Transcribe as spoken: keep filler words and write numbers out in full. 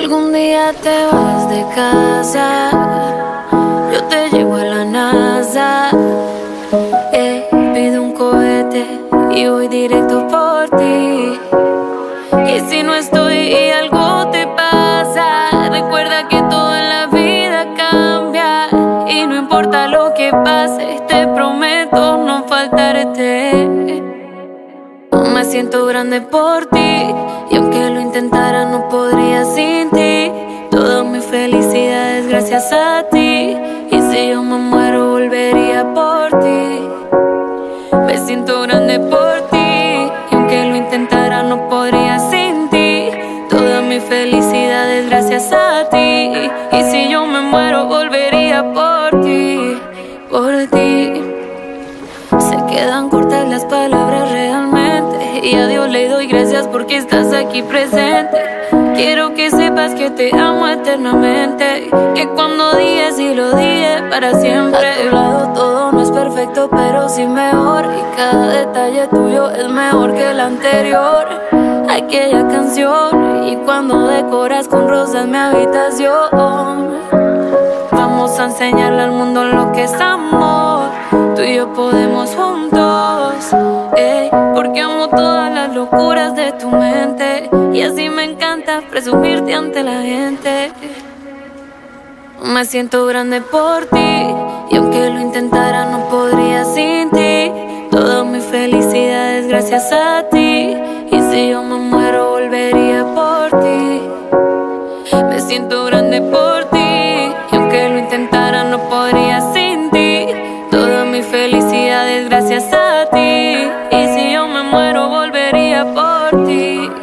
algún día te vas de casa, yo te llevo a la NASA. Eh, pido un cohete y voy directo por ti. Y si no estoy y algo te pasa, recuerda que todo en la vida cambia. Y no importa lo que pase, te prometo no faltarte. Me siento grande por ti, y aunque lo intentara no podría sin ti. Toda mi felicidad es gracias a ti, y si yo me muero volvería por ti. Me siento grande por ti, y aunque lo intentara no podría sin ti. Toda mi felicidad es gracias a ti, y si yo me muero volvería por ti, por ti. Se quedan cortas las palabras realmente, y a Dios le doy gracias porque estás aquí presente. Quiero que sepas que te amo eternamente, que cuando dije sí lo dije para siempre. A tu lado todo no es perfecto, pero sí mejor, y cada detalle tuyo es mejor que el anterior. Aquella canción, y cuando decoras con rosas mi habitación. Vamos a enseñarle al mundo lo que es amor. Tú y yo podemos juntos, eh, porque amo todas las locuras de tu mente, y así me encanta presumirte ante la gente. Me siento grande por ti, y aunque lo intentara no podría sin ti. Toda mi felicidad es gracias a ti, y si yo me muero volvería por ti. Me siento grande por ti, y aunque lo intentara no podría sin ti. Toda mi felicidad es gracias a ti, y si yo me muero volvería por ti.